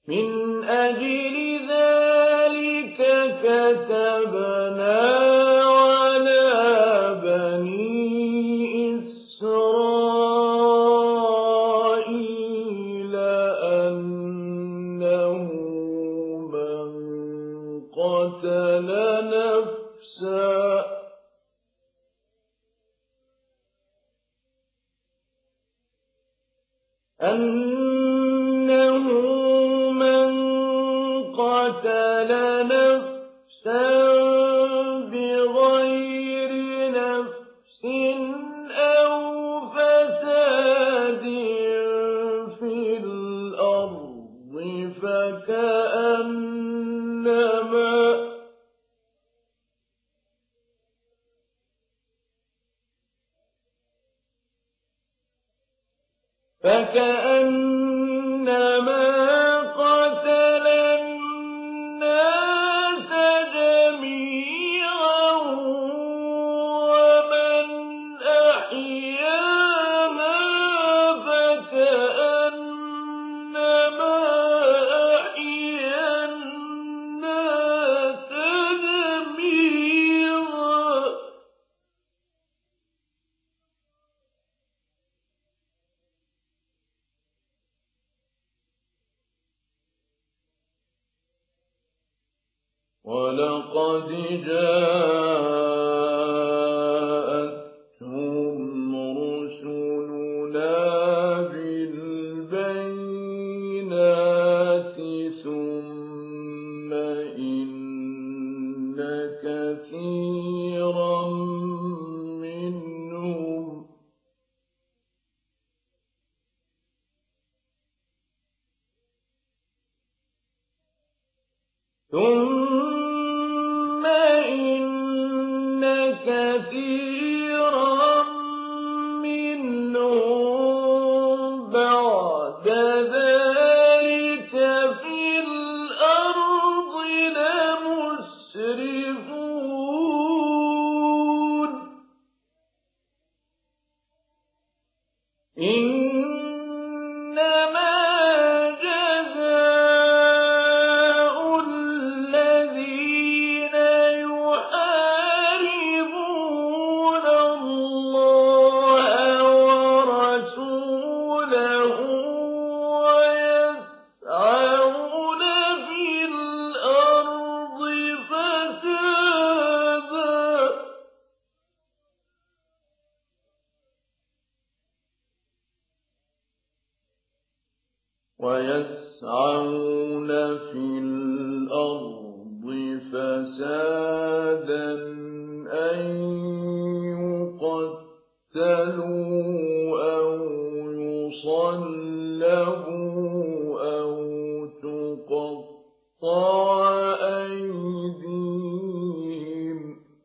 من أجل ذلك كتبنا على بني إسرائيل أنه من قتل نفسا بغير نفس أو فساد في الأرض فكأنما قتل الناس جميعا ومن أحياها فكأنما أحيا الناس جميعا ولقد جاءتهم رسلنا بالبينات ثم إن كثيرا منهم بعد ذلك في الأرض لمسرفون إنما جزاء الذين يحاربون الله ورسوله ويسعون في الأرض فسادا أن يقتلوا أو يصلبوا أو تقطع أيديهم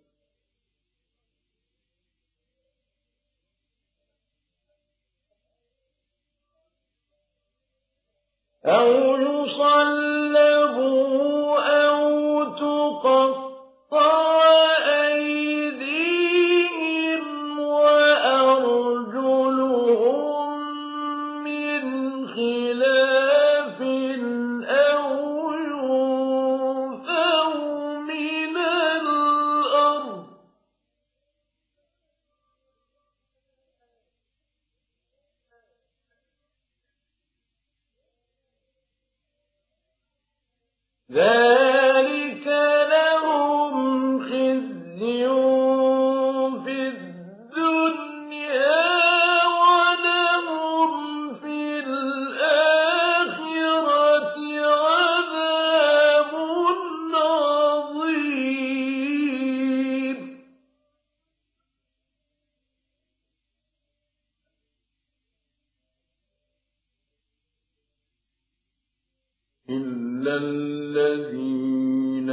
وأرجلهم من خلاف أو ينفوا من الأرض ذلك لهم خزي في الدنيا ولهم في الآخرة عذاب عظيم إلا الذين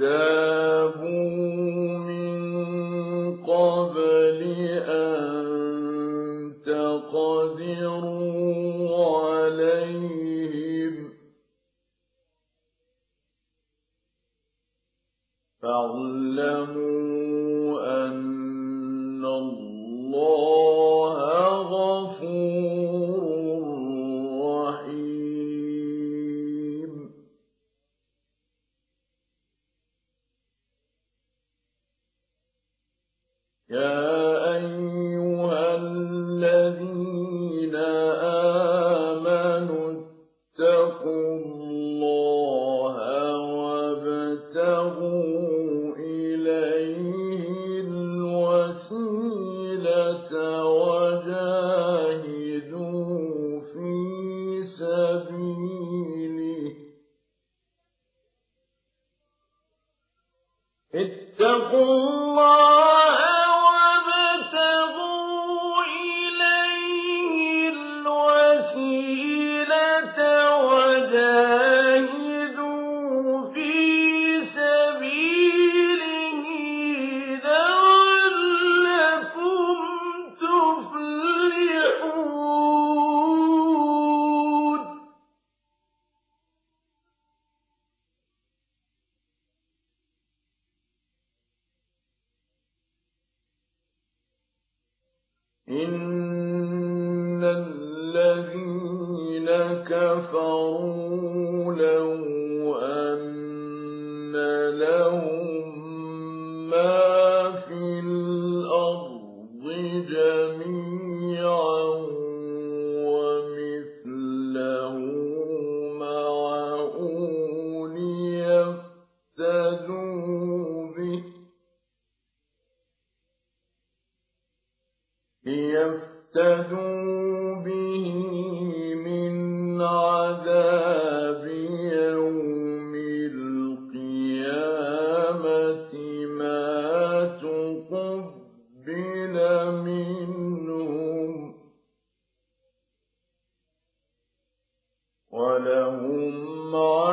تابوا من قبل أن تقدروا عليهم فاعلموا أن الله غفور رحيم وجاهدوا في سبيله اتقوا الله وابتغوا إليه الوسيلة وجاهدوا في سبيله لعلكم تفلحون. إن الذين كفروا لو أن لهم ما في الأرض جميعا ومثله معه ليفتدوا به من عذاب يوم القيامة ما تقبل منهم ولهم